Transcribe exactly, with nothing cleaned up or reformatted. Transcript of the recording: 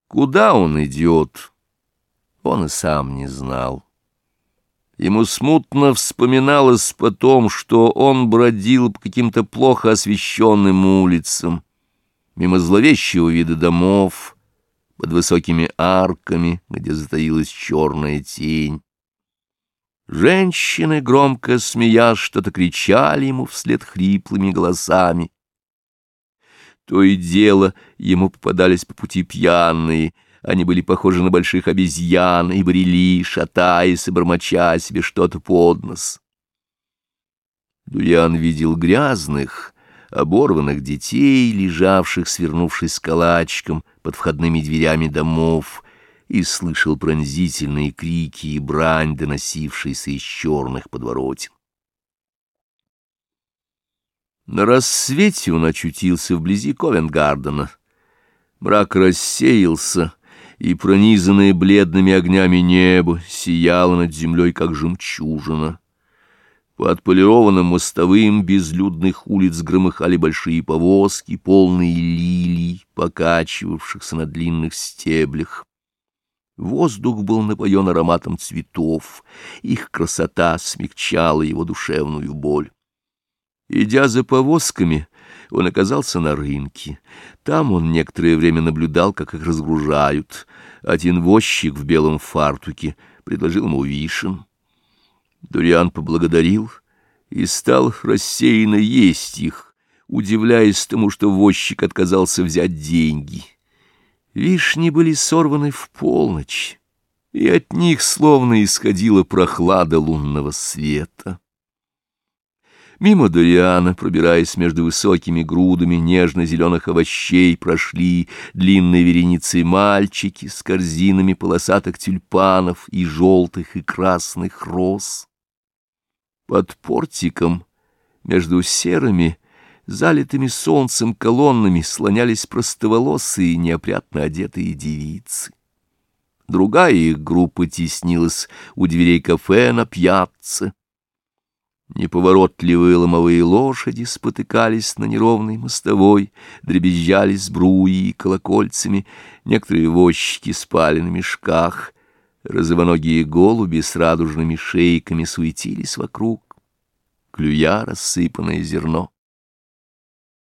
Куда он идет, он и сам не знал. Ему смутно вспоминалось потом, что он бродил по каким-то плохо освещенным улицам, мимо зловещего вида домов, под высокими арками, где затаилась черная тень. Женщины, громко смеясь, что-то кричали ему вслед хриплыми голосами. То и дело ему попадались по пути пьяные. Они были похожи на больших обезьян и брели, шатаясь и бормоча себе что-то под нос. Дуриан видел грязных, оборванных детей, лежавших, свернувшись калачиком под входными дверями домов, и слышал пронзительные крики и брань, доносившиеся из черных подворотен. На рассвете он очутился вблизи Ковент-Гардена. Мрак рассеялся, и пронизанное бледными огнями небо сияло над землей, как жемчужина. По отполированным мостовым безлюдных улиц громыхали большие повозки, полные лилий, покачивавшихся на длинных стеблях. Воздух был напоен ароматом цветов, их красота смягчала его душевную боль. Идя за повозками, он оказался на рынке. Там он некоторое время наблюдал, как их разгружают. Один возчик в белом фартуке предложил ему вишен. Дуриан поблагодарил и стал рассеянно есть их, удивляясь тому, что возчик отказался взять деньги. Вишни были сорваны в полночь, и от них словно исходила прохлада лунного света. Мимо Дуриана, пробираясь между высокими грудами нежно-зеленых овощей, прошли длинной вереницей мальчики с корзинами полосатых тюльпанов и желтых и красных роз. Под портиком, между серыми, залитыми солнцем колоннами, слонялись простоволосые, неопрятно одетые девицы. Другая их группа теснилась у дверей кафе на пьяцца. Неповоротливые ломовые лошади спотыкались на неровной мостовой, дребезжали сбруей и колокольцами, некоторые возчики спали на мешках, розовоногие голуби с радужными шейками суетились вокруг, клюя рассыпанное зерно.